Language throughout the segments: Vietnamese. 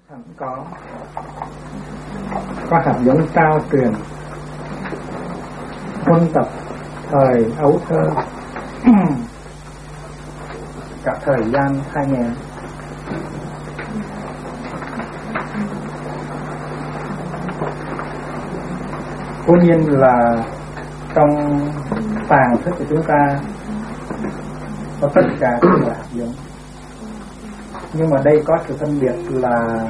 Hẳn có hạt giống trao truyền huân tập thời ấu thơ cả thời gian 2000. Cố nhiên là trong tàng thức của chúng ta có tất cả các loại hạt giống, nhưng mà đây có sự phân biệt là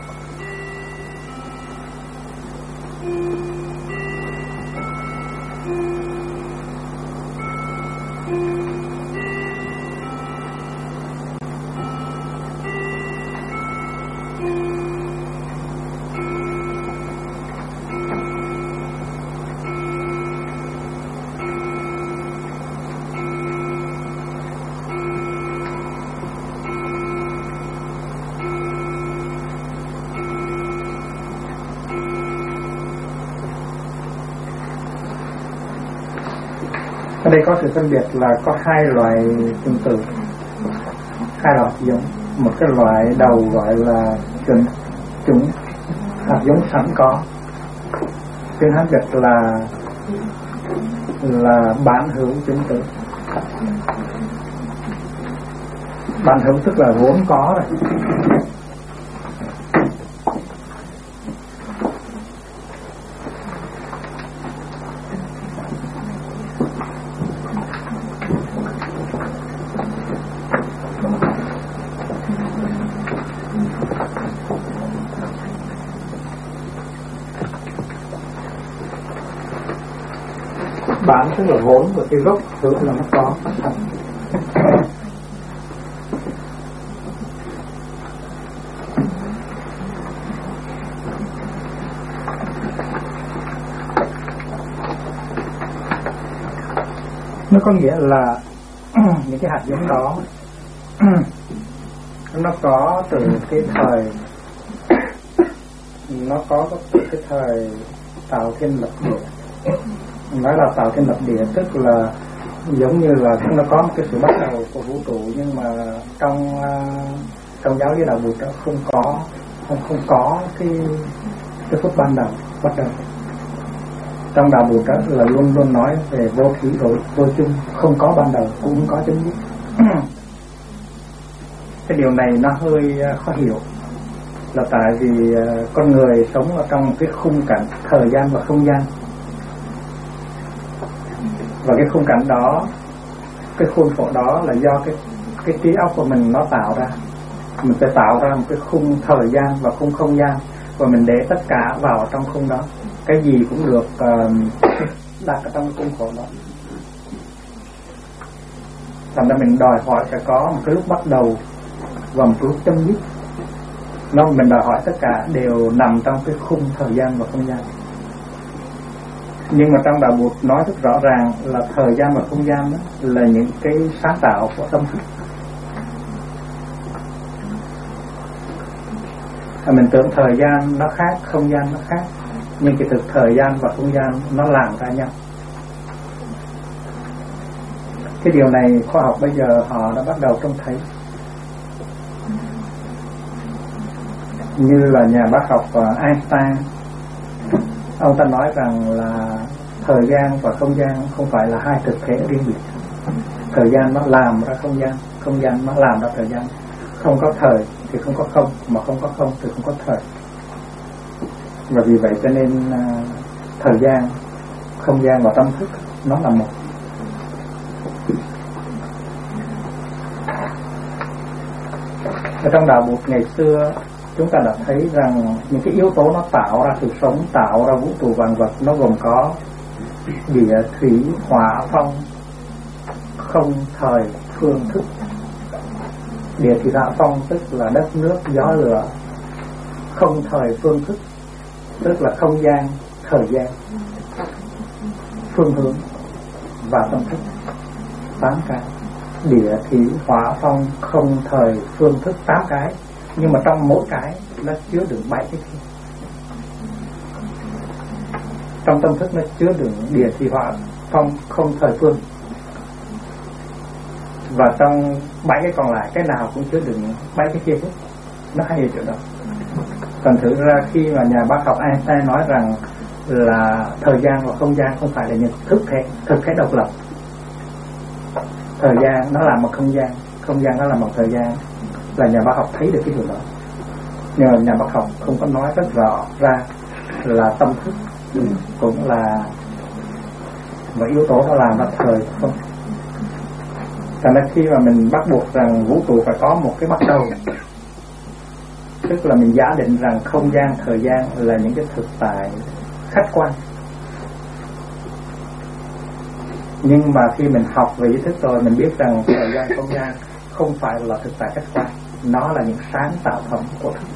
ở đây có sự phân biệt là có hai loại tương tự, hai loại hạt giống. Một cái loại đầu gọi là chủng hạt giống sẵn có, tiếng Hán Việt là bản hữu tương tự. Bản hữu tức là vốn có rồi. Bản tức là vốn, và cái gốc hữu là nó có. Nó có nghĩa là những cái hạt giống đó nó có từ cái thời, nó có từ cái thời tạo thiên lập địa. Nói là tạo thiên lập địa tức là giống như là nó có một cái sự bắt đầu của vũ trụ, nhưng mà trong giáo lý đạo Bụt đó không có cái phút ban đầu bắt đầu. Trong đạo Bụt đó là luôn luôn nói về vô thủy vô chung, không có ban đầu cũng không có chấm dứt. Cái điều này nó hơi khó hiểu, là tại vì con người sống ở trong cái khung cảnh thời gian và không gian, và cái khung cảnh đó, cái khuôn khổ đó là do cái trí óc của mình nó tạo ra. Mình phải tạo ra một cái khung thời gian và khung không gian, và mình để tất cả vào trong khung đó. Cái gì cũng được đặt ở trong cái khung khổ đó. Thành ra mình đòi hỏi phải có một cái lúc bắt đầu và một lúc chấm dứt. Mình đòi hỏi tất cả đều nằm trong cái khung thời gian và không gian. Nhưng mà trong đạo Bụt nói rất rõ ràng là thời gian và không gian đó là những cái sáng tạo của tâm thức. Mình tưởng thời gian nó khác, không gian nó khác, nhưng kỳ thực thời gian và không gian nó làm ra nhau. Cái điều này khoa học bây giờ họ đã bắt đầu trông thấy. Như là nhà bác học Einstein, ông ta nói rằng là thời gian và không gian không phải là hai thực thể riêng biệt. Thời gian nó làm ra không gian nó làm ra thời gian. Không có thời thì không có không, mà không có không thì không có thời. Và vì vậy cho nên thời gian, không gian và tâm thức nó là một. Ở trong đạo Bụt ngày xưa, chúng ta đã thấy rằng những cái yếu tố nó tạo ra sự sống, tạo ra vũ trụ vạn vật, nó gồm có địa, thủy, hỏa, phong, không, thời, phương, thức. Địa, thủy, hỏa, phong tức là đất, nước, gió, lửa. Không, thời, phương, thức tức là không gian, thời gian, phương hướng và tâm thức. 8 cái. Địa, thủy, hỏa, phong, không, thời, phương, thức, 8 cái. Nhưng mà trong mỗi cái nó chứa đựng 7 cái thiên. Trong tâm thức nó chứa đựng địa, thủy, hỏa, phong, không, thời, phương. Và trong 7 cái còn lại, cái nào cũng chứa đựng 7 cái kia hết. Nó hay ở chỗ đó. Còn thử ra khi mà nhà bác học Einstein nói rằng là thời gian và không gian không phải là những thực thể độc lập, thời gian nó làm bằng không gian nó làm bằng thời gian, là nhà bác học thấy được cái điều đó. Nhưng mà nhà bác học không có nói rất rõ ra là tâm thức cũng là một yếu tố nó làm ra thời không. Thành ra khi mà mình bắt buộc rằng vũ trụ phải có một cái bắt đầu, tức là mình giả định rằng không gian, thời gian là những cái thực tại khách quan. Nhưng mà khi mình học về ý thức rồi, mình biết rằng thời gian, không gian không phải là thực tại khách quan, nó là những sáng tạo phẩm của thức.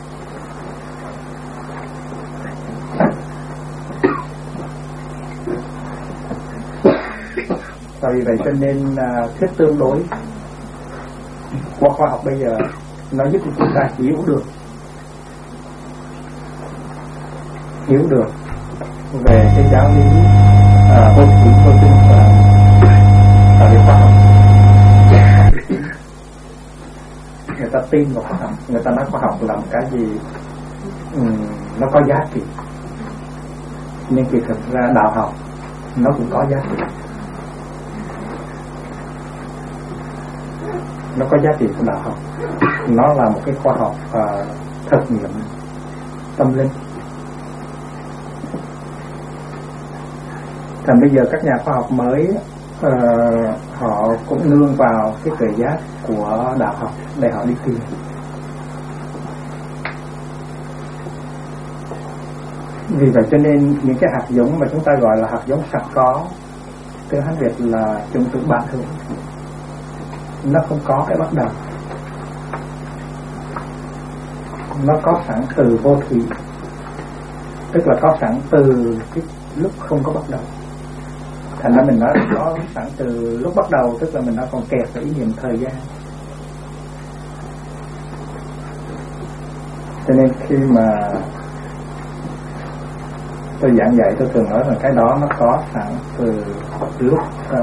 Và vì vậy cho nên thuyết tương đối của khoa học bây giờ nó giúp chúng ta hiểu được về cái giáo lý vô thủy vô tinh và về khoa học. Người ta tin vào khoa học, người ta nói khoa học làm cái gì nó có giá trị, nhưng kỳ thực ra đạo học nó cũng có giá trị. Nó có giá trị của đạo học, nó là một cái khoa học thực nghiệm tâm linh. Thành bây giờ các nhà khoa học mới họ cũng nương vào cái tuệ giác của đạo học để họ đi tìm. Vì vậy cho nên những cái hạt giống mà chúng ta gọi là hạt giống sẵn có, tiếng Hán Việt là chủng tử bản hữu, nó không có cái bắt đầu, nó có sẵn từ vô thủy, tức là có sẵn từ cái lúc không có bắt đầu. Thành ra mình nói có sẵn từ lúc bắt đầu, tức là mình đã còn kẹt vào ý niệm thời gian. Cho nên khi mà tôi giảng dạy, tôi thường nói rằng cái đó nó có sẵn từ lúc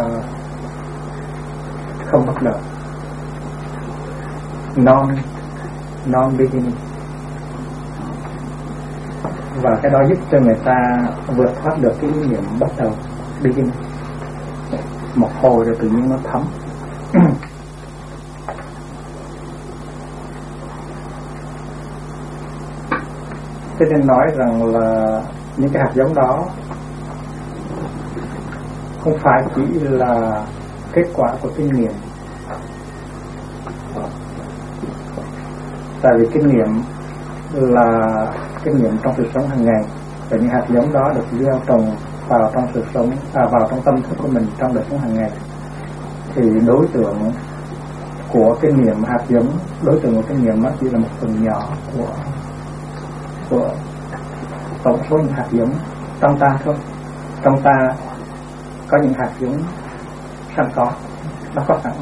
không bắt đầu, non beginning. Và cái đó giúp cho người ta vượt thoát được cái ý niệm bắt đầu, beginning. Một hồi rồi tự nhiên nó thấm. Cho nên nói rằng là những cái hạt giống đó không phải chỉ là kết quả của kinh nghiệm. Tại vì kinh nghiệm là kinh nghiệm trong cuộc sống hàng ngày, và những hạt giống đó được gieo trồng vào trong cuộc sống, vào trong tâm thức của mình trong đời sống hàng ngày, thì đối tượng của kinh nghiệm hạt giống, đối tượng của kinh nghiệm nó chỉ là một phần nhỏ của tổng số những hạt giống trong ta thôi. Trong ta có những hạt giống sẵn có, nó có sẵn.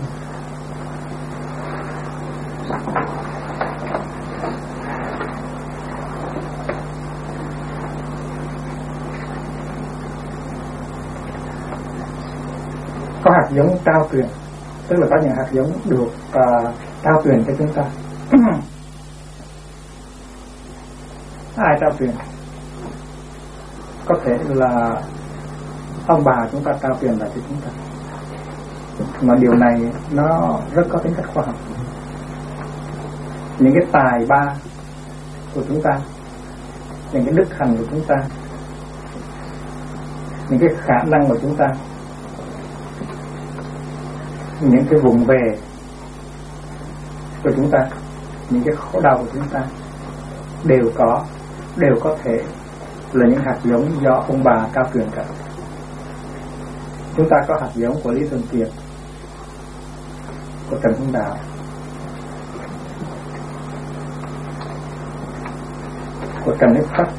Có hạt giống trao truyền, tức là có những hạt giống được trao truyền cho chúng ta. Ai trao truyền? Có thể là ông bà chúng ta trao truyền lại cho chúng ta, mà điều này nó rất có tính cách khoa học. Những cái tài ba của chúng ta, những cái đức hạnh của chúng ta, những cái khả năng của chúng ta, những cái vùng về của chúng ta, những cái khổ đau của chúng ta đều có thể là những hạt giống do ông bà trao truyền cả. Chúng ta có hạt giống của Lý Thường Kiệt, của Trần Hưng Đạo, của Trần Đức Phát,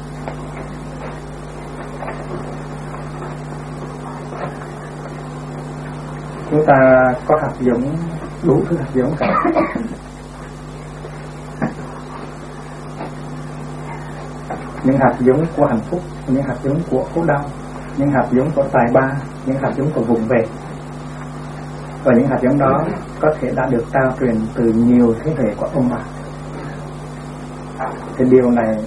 chúng ta có hạt giống, đủ thứ hạt giống cả. Những hạt giống của hạnh phúc, những hạt giống của khổ đau, những hạt giống của tài ba, những hạt giống của vùng về. Và những hạt giống đó có thể đã được trao truyền từ nhiều thế hệ của ông bà. Thì điều này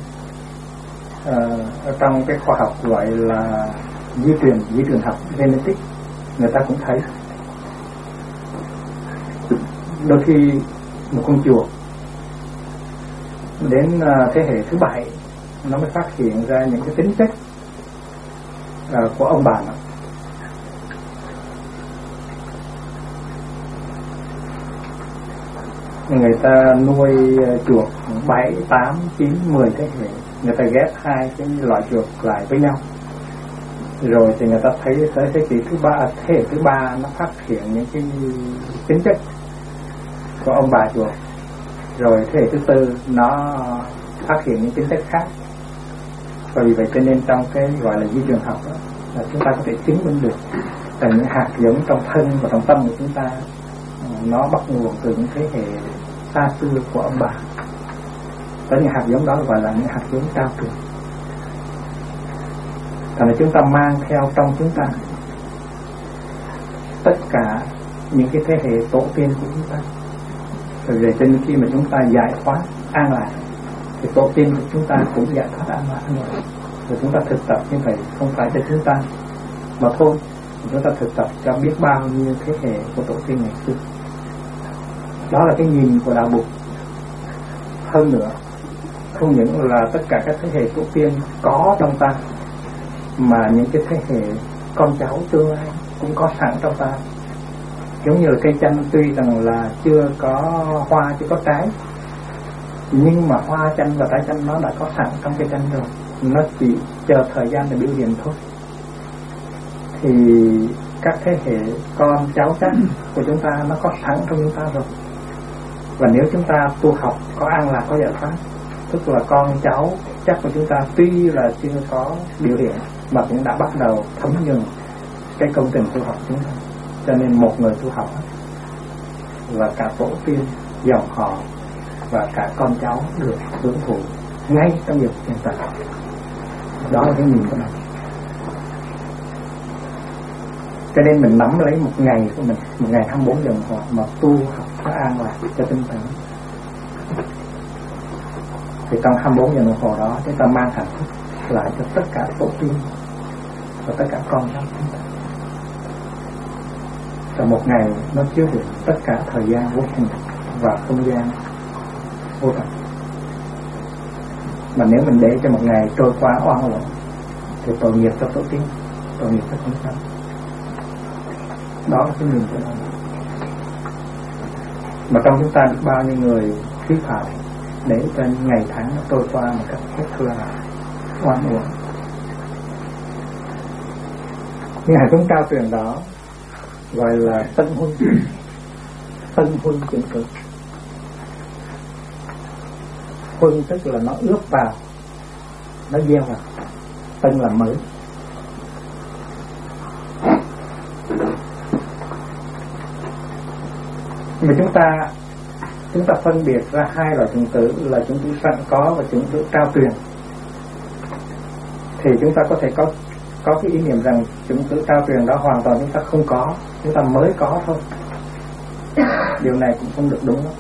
trong cái khoa học gọi là di truyền học genetics, người ta cũng thấy đôi khi một con chuột đến thế hệ thứ 7 nó mới phát hiện ra những cái tính chất của ông bà nó. Người ta nuôi chuột 7, 8, 9, 10 thế hệ, người ta ghép hai cái loại chuột lại với nhau, rồi thì người ta thấy tới thế kỷ thứ 3, thế hệ thứ 3 nó phát hiện những cái tính chất của ông bà chuột, rồi thế hệ thứ 4 nó phát hiện những tính chất khác. Và vì vậy cho nên trong cái gọi là di truyền học đó, là chúng ta có thể chứng minh được là những hạt giống trong thân và trong tâm của chúng ta nó bắt nguồn từ những thế hệ xa xưa của ông bà. Có những hạt giống đó gọi là những hạt giống cao cường. Thành ra chúng ta mang theo trong chúng ta tất cả những cái thế hệ tổ tiên của chúng ta. Rồi về trên khi mà chúng ta giải thoát an lạc thì tổ tiên của chúng ta cũng giải thoát an lạc rồi. Rồi chúng ta thực tập như vậy không phải cho chúng ta mà thôi, chúng ta thực tập cho biết bao nhiêu thế hệ của tổ tiên ngày xưa. Đó là cái nhìn của đạo Bụt. Hơn nữa, không những là tất cả các thế hệ tổ tiên có trong ta, mà những cái thế hệ con cháu tương lai cũng có sẵn trong ta. Giống như là cây chanh tuy rằng là chưa có hoa, chưa có trái, nhưng mà hoa chanh và trái chanh nó đã có sẵn trong cây chanh rồi, nó chỉ chờ thời gian để biểu hiện thôi. Thì các thế hệ con cháu chắc của chúng ta nó có sẵn trong chúng ta rồi. Và nếu chúng ta tu học có an lạc, có giải thoát, tức là con cháu chắc của chúng ta tuy là chưa có biểu hiện mà cũng đã bắt đầu thấm nhuần cái công trình tu học chúng ta. Cho nên một người tu học và cả tổ tiên, dòng họ và cả con cháu được hưởng thụ ngay trong việc hiện tại. Đó là cái nhìn của mình. Cho nên mình nắm lấy một ngày của mình, một ngày 24 giờ đồng hồ mà tu học nó an lạc cho tinh thần. Thì trong 24 giờ đồng hồ đó chúng ta mang hạnh phúc lại cho tất cả tổ tiên và tất cả con cháu chúng ta. Và một ngày nó chứa được tất cả thời gian vô hình và không gian vô tận. Mà nếu mình để cho một ngày trôi qua oan uổng thì tội nghiệp cho tổ tiên, tội nghiệp cho con cháu. Đó là cái nhìn của nó. Mà trong chúng ta được bao nhiêu người thí phạm để cho ngày tháng nó trôi qua một cách hết thưa oan uổng. Nhưng hạt giống cao truyền đó gọi là tân huân. Tân huân chuyển cực. Huân tức là nó ướp vào, nó gieo vào. Tân là mới. Mà chúng ta phân biệt ra hai loại chủng tử là chủng tử sẵn có và chủng tử trao truyền. Thì chúng ta có thể có cái ý niệm rằng chủng tử trao truyền đó hoàn toàn chúng ta không có, chúng ta mới có thôi. Điều này cũng không được đúng đó.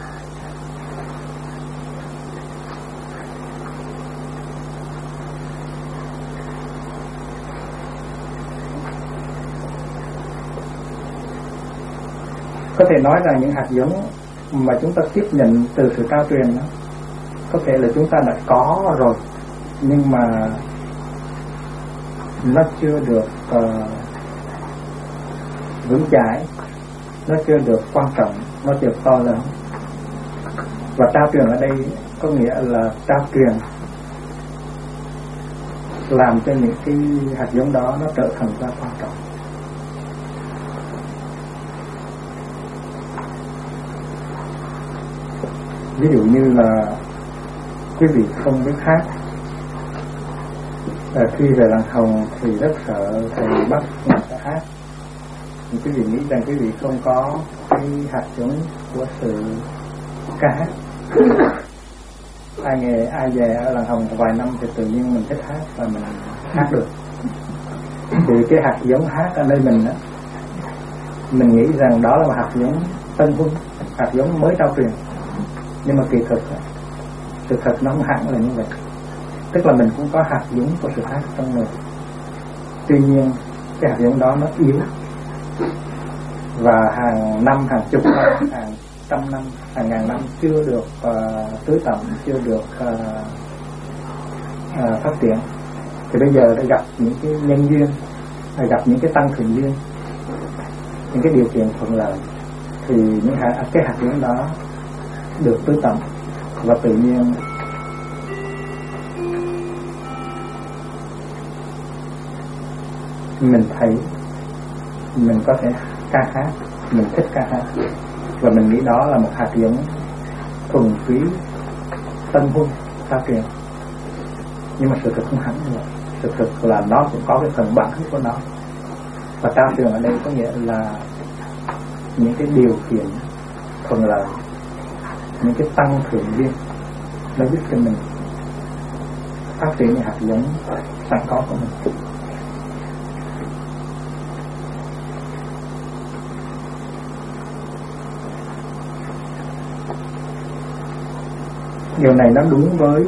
Có thể nói rằng những hạt giống mà chúng ta tiếp nhận từ sự trao truyền đó, có thể là chúng ta đã có rồi, nhưng mà nó chưa được vững chãi, nó chưa được quan trọng, nó chưa to lớn. Và trao truyền ở đây có nghĩa là trao truyền làm cho những cái hạt giống đó nó trở thành ra quan trọng. Ví dụ như là quý vị không biết hát, khi về làng Hồng thì rất sợ thầy bắt người ta hát. Thì quý vị nghĩ rằng quý vị không có cái hạt giống của sự ca hát. Ai về ở làng Hồng vài năm thì tự nhiên mình thích hát và mình hát được. Thì cái hạt giống hát ở nơi mình đó, mình nghĩ rằng đó là một hạt giống tân huân, hạt giống mới trao truyền. Nhưng mà kỳ thực Sự thật nó không hẳn là như vậy. Tức là mình cũng có hạt giống của sự ác trong người. Tuy nhiên cái hạt giống đó nó yếu, và hàng năm, hàng chục năm, hàng trăm năm, hàng ngàn năm chưa được tưới tẩm, chưa được phát triển. Thì bây giờ đã gặp những cái nhân duyên, gặp những cái tăng thượng duyên, những cái điều kiện thuận lợi, thì những cái hạt giống đó được tưới tẩm, và tự nhiên mình thấy mình có thể ca hát, mình thích ca hát, và mình nghĩ đó là một hạt giống thuần túy tâm hồn phát triển. Nhưng mà sự thực không hẳn như vậy. Sự thực là nó cũng có cái phần bản của nó, và trao truyền ở đây có nghĩa là những cái điều kiện thuận lợi, những cái tăng thượng duyên nó giúp cho mình phát triển những hạt giống sẵn có của mình. Điều này nó đúng với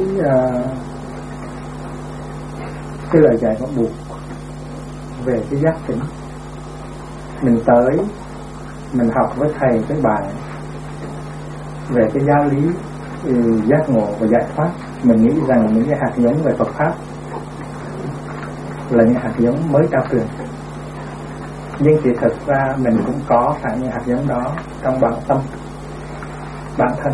cái lời dạy của Bụt về cái giác tỉnh. Mình tới, mình học với thầy với bạn về cái giáo lý giác ngộ và giải thoát. Mình nghĩ rằng những cái hạt giống về Phật pháp là những hạt giống mới trao truyền, nhưng chỉ thực ra mình cũng có sẵn những hạt giống đó trong bản tâm, bản thân,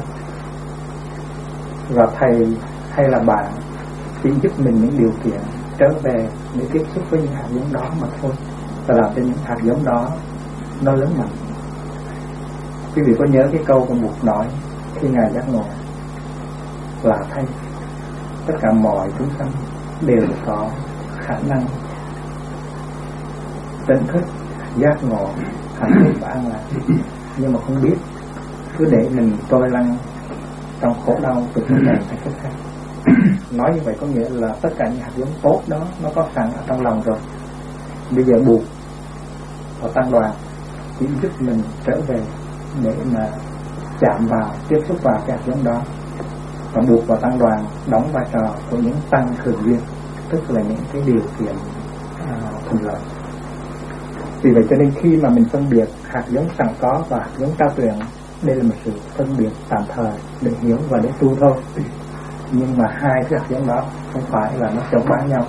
và thầy hay là bạn chỉ giúp mình những điều kiện trở về để tiếp xúc với những hạt giống đó mà thôi, và làm cho những hạt giống đó nó lớn mạnh. Quý vị có nhớ cái câu của Bụt nói khi Ngài giác ngộ là thay tất cả mọi chúng sanh đều có khả năng tỉnh thức, giác ngộ, hạnh phúc và an lạc, nhưng mà không biết, cứ để mình trôi lăn trong khổ đau từ kiếp này sang kiếp khác. Nói như vậy có nghĩa là tất cả những hạt giống tốt đó nó có sẵn ở trong lòng rồi. Bây giờ Bụt và tăng đoàn chỉ giúp mình trở về để mà chạm vào, tiếp xúc vào cái hạt giống đó, và Bụt và tăng đoàn đóng vai trò của những tăng thường duyên, tức là những cái điều kiện thuận lợi. Vì vậy cho nên khi mà mình phân biệt hạt giống sẵn có và hạt giống trao truyền, đây là một sự phân biệt tạm thời để hiểu và để tu thôi. Nhưng mà hai cái hạt giống đó không phải là nó chống bán nhau.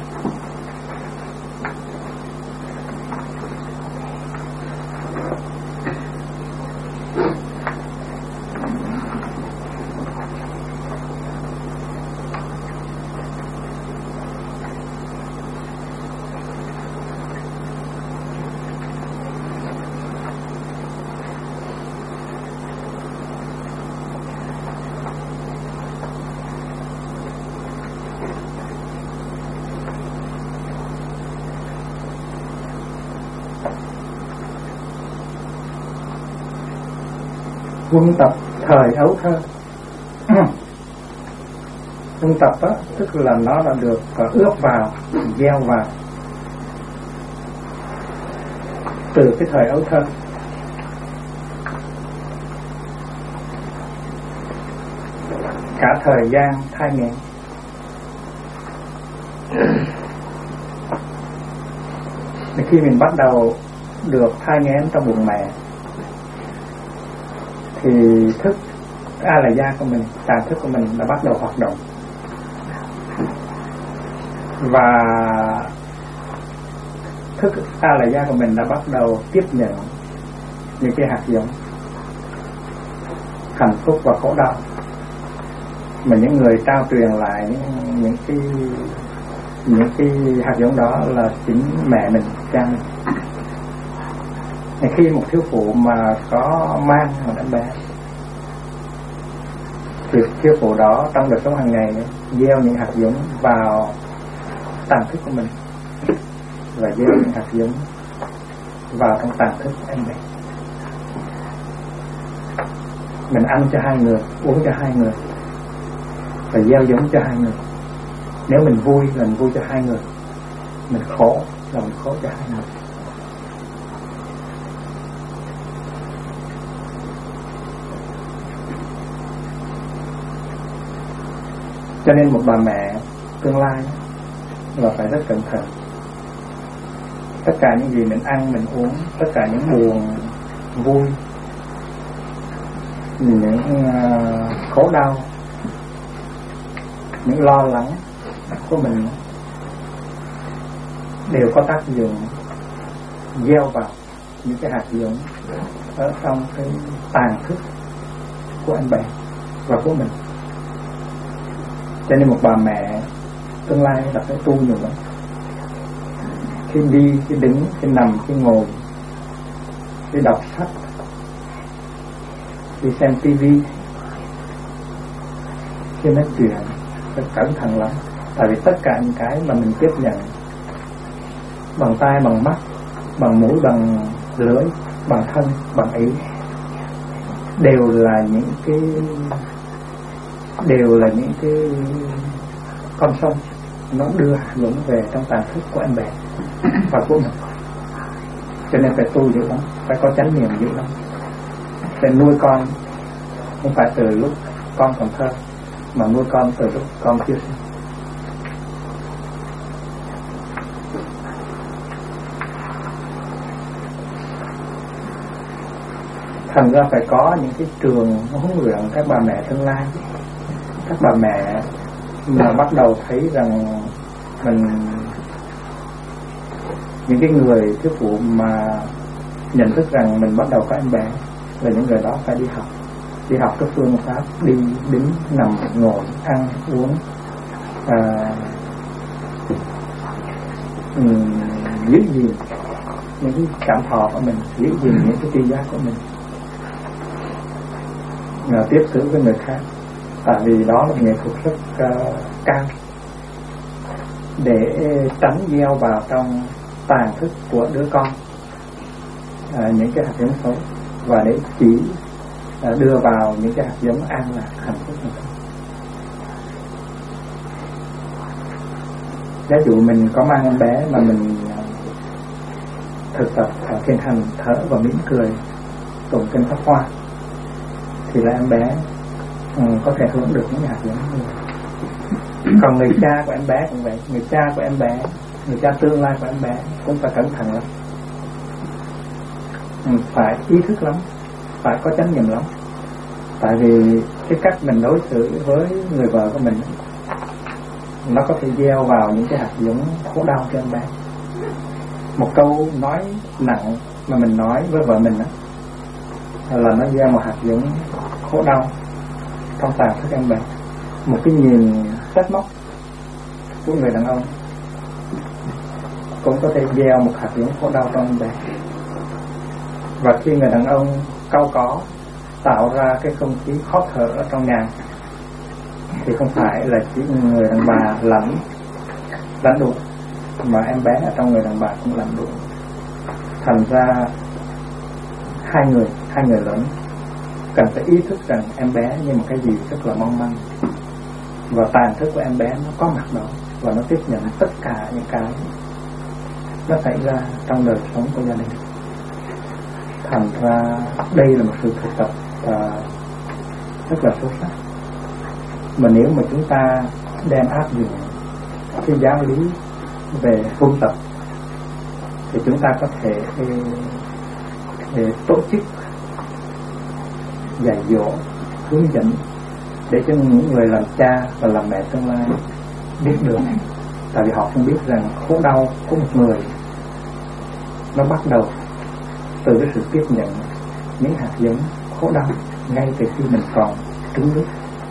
Quân tập thời ấu thơ. Quân tập á, tức là nó đã được ướp vào, gieo vào từ cái thời ấu thơ. Cả thời gian thai nghén, khi mình bắt đầu được thai nghén trong bụng mẹ thì thức a la gia của mình, tà thức của mình đã bắt đầu hoạt động, và thức a la gia của mình đã bắt đầu tiếp nhận những cái hạt giống hạnh phúc và khổ đau mà những người trao truyền lại những cái hạt giống đó là chính mẹ mình, cha mình. Khi một thiếu phụ mà có mang một em bé thì thiếu phụ đó trong đời sống hàng ngày gieo những hạt giống vào tàng thức của mình, và gieo những hạt giống vào trong tàng thức của em bé. Mình ăn cho hai người, uống cho hai người, và gieo giống cho hai người. Nếu mình vui là mình vui cho hai người, mình khổ là mình khổ cho hai người. Cho nên một bà mẹ tương lai là phải rất cẩn thận. Tất cả những gì mình ăn, mình uống, tất cả những buồn, vui, những khổ đau, những lo lắng của mình đều có tác dụng gieo vào những cái hạt giống ở trong cái tàn thức của anh bé và của mình. Cho nên một bà mẹ tương lai là phải tu nhiều lắm. Khi đi, khi đứng, khi nằm, khi ngồi, khi đọc sách, khi xem tivi, khi nói chuyện, phải cẩn thận lắm. Tại vì tất cả những cái mà mình tiếp nhận bằng tai, bằng mắt, bằng mũi, bằng lưỡi, bằng thân, bằng ý, đều là những cái con sông nó đưa những về trong tàn thức của em bé và của mình. Cho nên phải tu dữ lắm, phải có chánh niệm dữ lắm. Phải nuôi con không phải từ lúc con còn thơ, mà nuôi con từ lúc con chưa sinh. Thành ra phải có những cái trường huấn luyện các bà mẹ tương lai. Các bà mẹ mà bắt đầu thấy rằng mình, những cái người thiếu phụ mà nhận thức rằng mình bắt đầu có em bé, là những người đó phải đi học các phương pháp đi, đứng, nằm, ngồi, ăn, uống, giữ gìn những cái cảm thọ của mình, giữ gìn những cái tri giác của mình, tiếp xử với người khác. Tại vì đó là nghệ thuật rất cao để tránh gieo vào trong tàn thức của đứa con những cái hạt giống xấu, và để chỉ đưa vào những cái hạt giống an lạc, hạnh phúc này thôi. Ví dụ mình có mang em bé mà mình thực tập thiền hành thở và mỉm cười, tụng kinh Pháp Hoa, thì là em bé có thể hưởng được những hạt giống này. Còn người cha của em bé cũng vậy, người cha của em bé, người cha tương lai của em bé cũng phải cẩn thận lắm, phải ý thức lắm, phải có chánh niệm lắm. Tại vì cái cách mình đối xử với người vợ của mình, nó có thể gieo vào những cái hạt giống khổ đau cho em bé. Một câu nói nặng mà mình nói với vợ mình đó, là nó gieo một hạt giống khổ đau trong tàn thức em bé. Một cái nhìn trách móc của người đàn ông cũng có thể gieo một hạt giống khổ đau trong em bé. Và khi người đàn ông cau có tạo ra cái không khí khó thở ở trong nhà, thì không phải là chỉ người đàn bà lãnh đụng, mà em bé ở trong người đàn bà cũng lãnh đụng. Thành ra hai người lớn cần phải ý thức rằng em bé như một cái gì rất là mong manh, và tàn thức của em bé nó có mặt đó, và nó tiếp nhận tất cả những cái nó xảy ra trong đời sống của gia đình. Thành ra đây là một sự thực tập rất là sâu sắc. Mà nếu mà chúng ta đem áp dụng cái giáo lý về tu tập, thì chúng ta có thể tổ chức dạy dỗ, hướng dẫn để cho những người làm cha và làm mẹ tương lai biết được. Tại vì họ không biết rằng khổ đau của một người nó bắt đầu từ cái sự tiếp nhận những hạt giống khổ đau ngay từ khi mình còn trứng nước,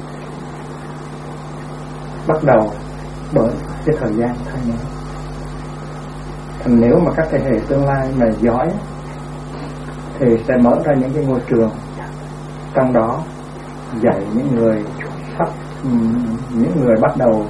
bắt đầu bởi cái thời gian thai nhi. Thành nếu mà các thế hệ tương lai mà giỏi thì sẽ mở ra những cái ngôi trường, trong đó dạy những người bắt đầu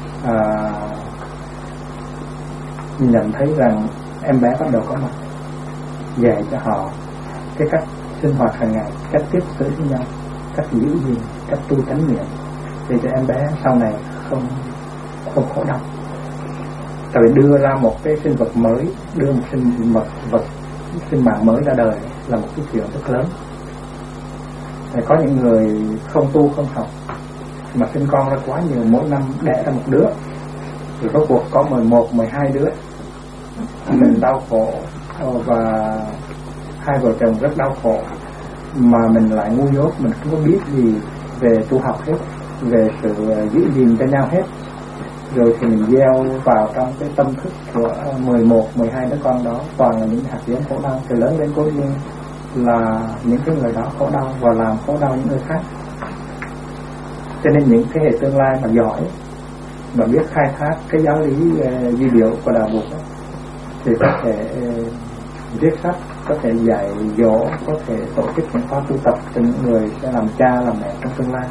nhận thấy rằng em bé bắt đầu có mặt, dạy cho họ cái cách sinh hoạt hàng ngày, cách tiếp xử với nhau, cách giữ gìn, cách tu chánh niệm, để cho em bé sau này không khổ đau. Tại vì đưa ra một cái sinh vật mới, đưa một sinh mạng mới ra đời là một cái chuyện rất lớn. Có những người không tu không học mà sinh con ra quá nhiều, mỗi năm đẻ ra một đứa, rồi rốt cuộc có 11, 12 đứa. Mình đau khổ và hai vợ chồng rất đau khổ, mà mình lại ngu dốt, mình không có biết gì về tu học hết, về sự giữ gìn cho nhau hết. Rồi thì mình gieo vào trong cái tâm thức của 11, 12 đứa con đó toàn là những hạt giống khổ đau, thì lớn lên cố nhiên là những cái người đó khổ đau và làm khổ đau những người khác. Cho nên những thế hệ tương lai mà giỏi, mà biết khai thác cái giáo lý duy điệu của đạo Phật thì có thể viết sách, có thể dạy dỗ, có thể tổ chức những khóa tu tập cho những người sẽ làm cha làm mẹ trong tương lai.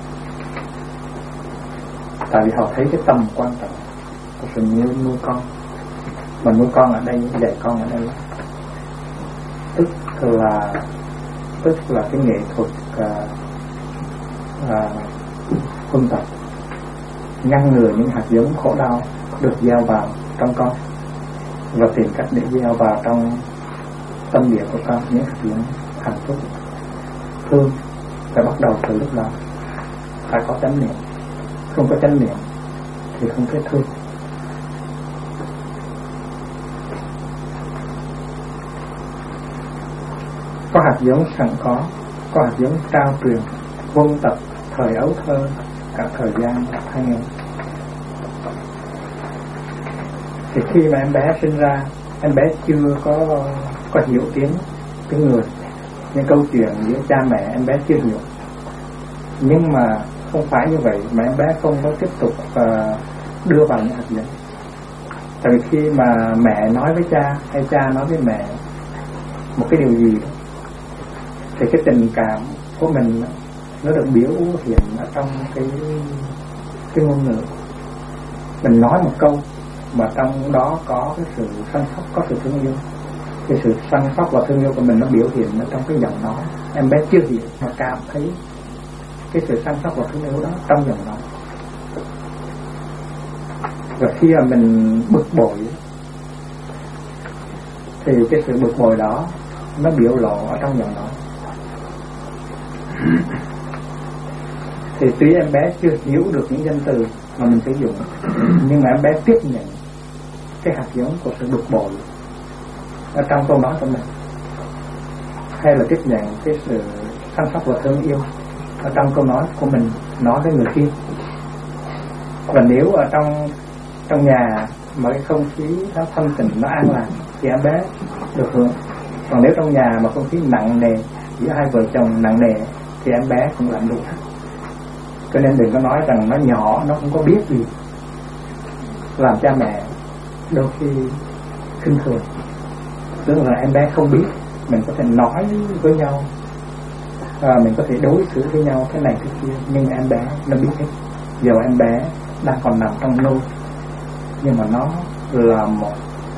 Tại vì họ thấy cái tầm quan trọng của sự nuôi con. Mà nuôi con ở đây, dạy con ở đây tức là cái nghệ thuật huân tập, ngăn ngừa những hạt giống khổ đau được gieo vào trong con, và tìm cách để gieo vào trong tâm địa của con những hạt giống hạnh phúc. Thương phải bắt đầu từ lúc đó, phải có chánh niệm. Không có chánh niệm thì không thể thương. Có hạt giống sẵn có hạt giống trao truyền, huân tập thời ấu thơ, cả thời gian thanh niên. Thì khi mà em bé sinh ra, em bé chưa có hiểu tiếng người, những câu chuyện giữa cha mẹ em bé chưa hiểu. Nhưng mà không phải như vậy mà em bé không có tiếp tục đưa vào những hạt giống. Tại vì khi mà mẹ nói với cha hay cha nói với mẹ một cái điều gì đó, thì cái tình cảm của mình nó được biểu hiện ở trong cái ngôn ngữ. Mình nói một câu mà trong đó có cái sự săn sóc, có sự thương yêu. Cái sự săn sóc và thương yêu của mình nó biểu hiện ở trong cái giọng nói. Em bé chưa hiểu mà cảm thấy cái sự săn sóc và thương yêu đó trong giọng nói. Và khi mà mình bực bội thì cái sự bực bội đó nó biểu lộ ở trong giọng nói. Thì tuy em bé chưa hiểu được những danh từ mà mình sử dụng, nhưng mà em bé tiếp nhận cái hạt giống của sự bực bội ở trong câu nói của mình, hay là tiếp nhận cái sự săn sóc và thương yêu ở trong câu nói của mình nói với người kia. Và nếu ở trong nhà mà cái không khí nó thanh tịnh, nó an lạc thì em bé được hưởng. Còn nếu trong nhà mà không khí nặng nề giữa hai vợ chồng nặng nề thì em bé cũng lạnh lùng. Cho nên đừng có nói rằng nó nhỏ, nó không có biết gì. Làm cha mẹ đôi khi khinh thường, tức là em bé không biết. Mình có thể nói với nhau, mình có thể đối xử với nhau thế này thế kia, nhưng em bé nó biết hết. Giờ em bé đang còn nằm trong nôi, nhưng mà nó là một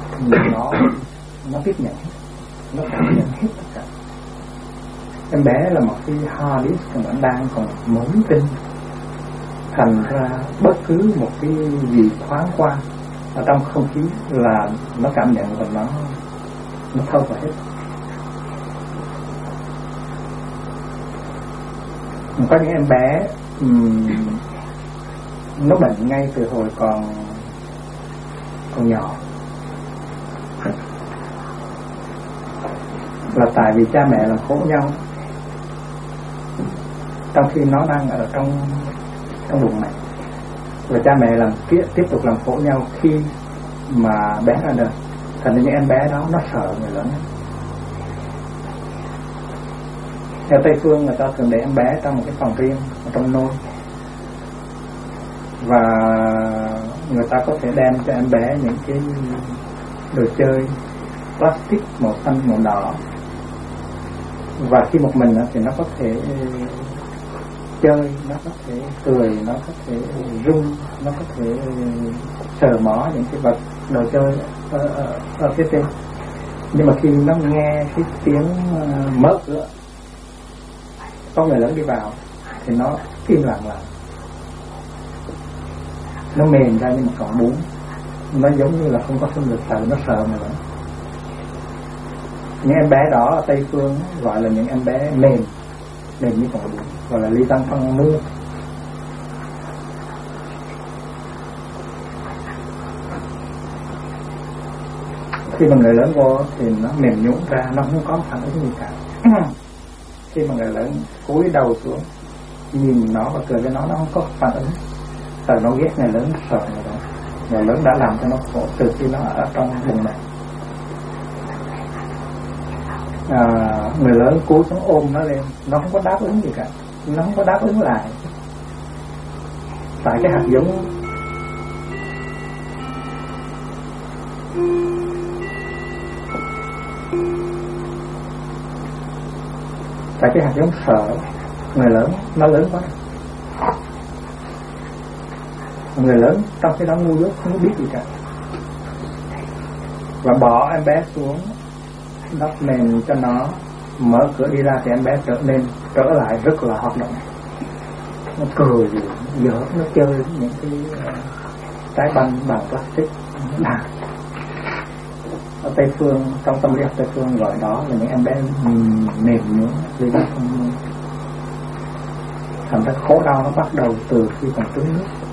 nó tiếp nhận, nó cảm nhận hết tất cả. Em bé là một cái hard disk mà nó đang còn muốn tin. Thành ra bất cứ một cái gì thoáng qua ở trong không khí là nó cảm nhận và nó thâu vào hết. Có những em bé nó bệnh ngay từ hồi còn nhỏ, là tại vì cha mẹ làm khổ nhau trong khi nó đang ở trong bụng mẹ, và cha mẹ tiếp tục làm khổ nhau khi mà bé ra đời. Thành ra những em bé đó nó sợ người lớn. Theo Tây phương, người ta thường để em bé trong một cái phòng riêng ở trong nôi, và người ta có thể đem cho em bé những cái đồ chơi plastic màu xanh màu đỏ, và khi một mình thì nó có thể chơi, nó có thể cười, nó có thể rung, nó có thể sờ mó những cái vật đồ chơi ở phía trên. Nhưng mà khi nó nghe cái tiếng mở cửa, có người lớn đi vào, thì nó im lặng lại, nó mềm ra như một cọng bún, nó giống như là không có sinh lực, tại nó sợ người lớn. Những em bé đó ở Tây phương gọi là những em bé mềm như cọng bún, gọi là ly tăng phân mưa. Khi mà người lớn vô thì nó mềm nhũn ra, nó không có phản ứng gì cả. Khi mà người lớn cúi đầu xuống nhìn nó và cười với nó không có phản ứng. Tại nó ghét người lớn, sợ người đó. Người lớn đã làm cho nó khổ từ khi nó ở trong bụng này. Người lớn cúi xuống ôm nó lên, nó không có đáp ứng gì cả, nó không có đáp ứng lại. Tại cái hạt giống sợ người lớn nó lớn quá. Người lớn trong cái đó ngu dốt không biết gì cả, và bỏ em bé xuống đắp mền cho nó, mở cửa đi ra thì em bé trở lại rất là hoạt động. Nó cười giỡn, nó chơi những cái trái banh bằng plastic đà. Ở Tây Phương, trong tâm lý học Tây Phương gọi đó là những em bé mềm nhũn, vì nó không thành ra khổ đau nó bắt đầu từ khi còn trứng nước.